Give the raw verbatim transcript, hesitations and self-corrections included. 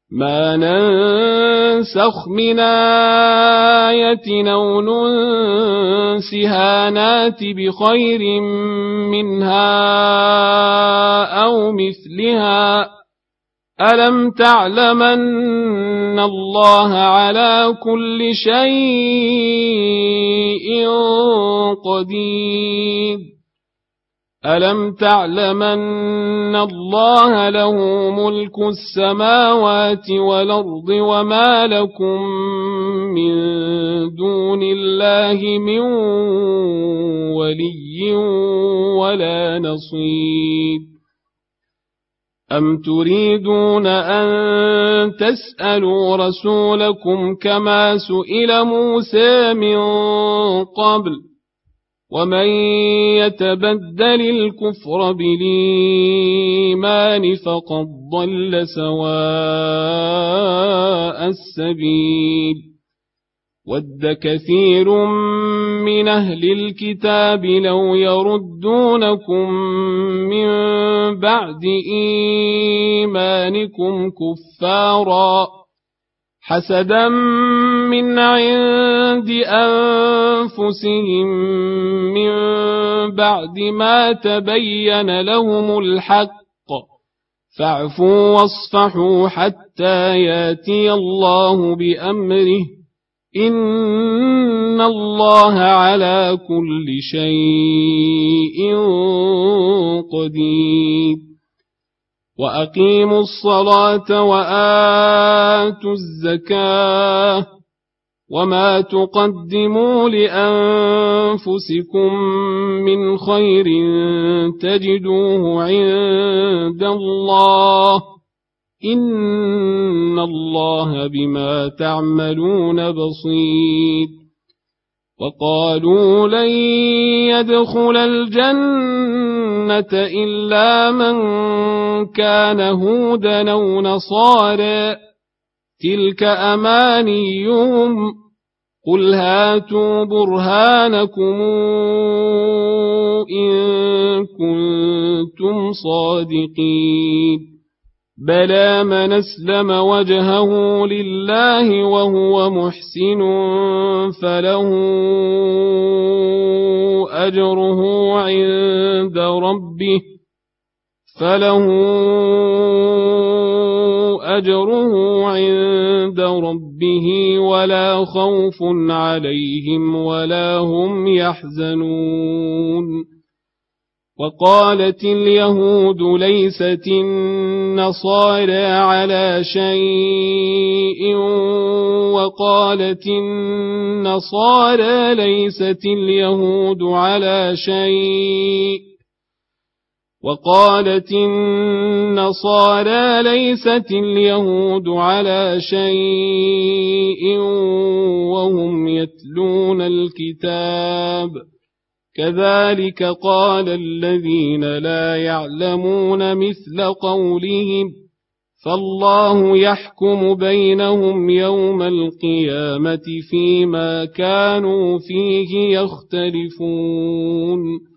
ما ننسخ من آية أو ننسها نات بخير منها أو مثلها ألم تعلمن الله على كل شيء قدير ألم تعلمن الله له ملك السماوات والأرض وما لكم من دون الله من ولي ولا نصير أم تريدون أن تسألوا رسولكم كما سئل موسى من قبل ومن يتبدل الكفر بالإيمان فقد ضل سواء السبيل ود كثير من أهل الكتاب لو يردونكم من بعد إيمانكم كفارا حسدا من عند أنفسهم من بعد ما تبين لهم الحق فاعفوا واصفحوا حتى ياتي الله بأمره إن الله على كل شيء قدير وأقيموا الصلاة وآتوا الزكاة وما تقدموا لأنفسكم من خير تجدوه عند الله إن الله بما تعملون بصير وقالوا لن يدخل الجنة إلا من كان هودا أو نصارى تلك أمانيهم قل هاتوا برهانكم إن كنتم صادقين بلى من أسلم وجهه لله وهو محسن فله أجره عند ربه فله أجره عند ربه ولا خوف عليهم ولا هم يحزنون وقالت اليهود ليست النصارى على شيء وقالت النصارى ليست اليهود على شيء وقالت النصارى ليست اليهود على شيء وهم يتلون الكتاب كذلك قال الذين لا يعلمون مثل قولهم فالله يحكم بينهم يوم القيامة فيما كانوا فيه يختلفون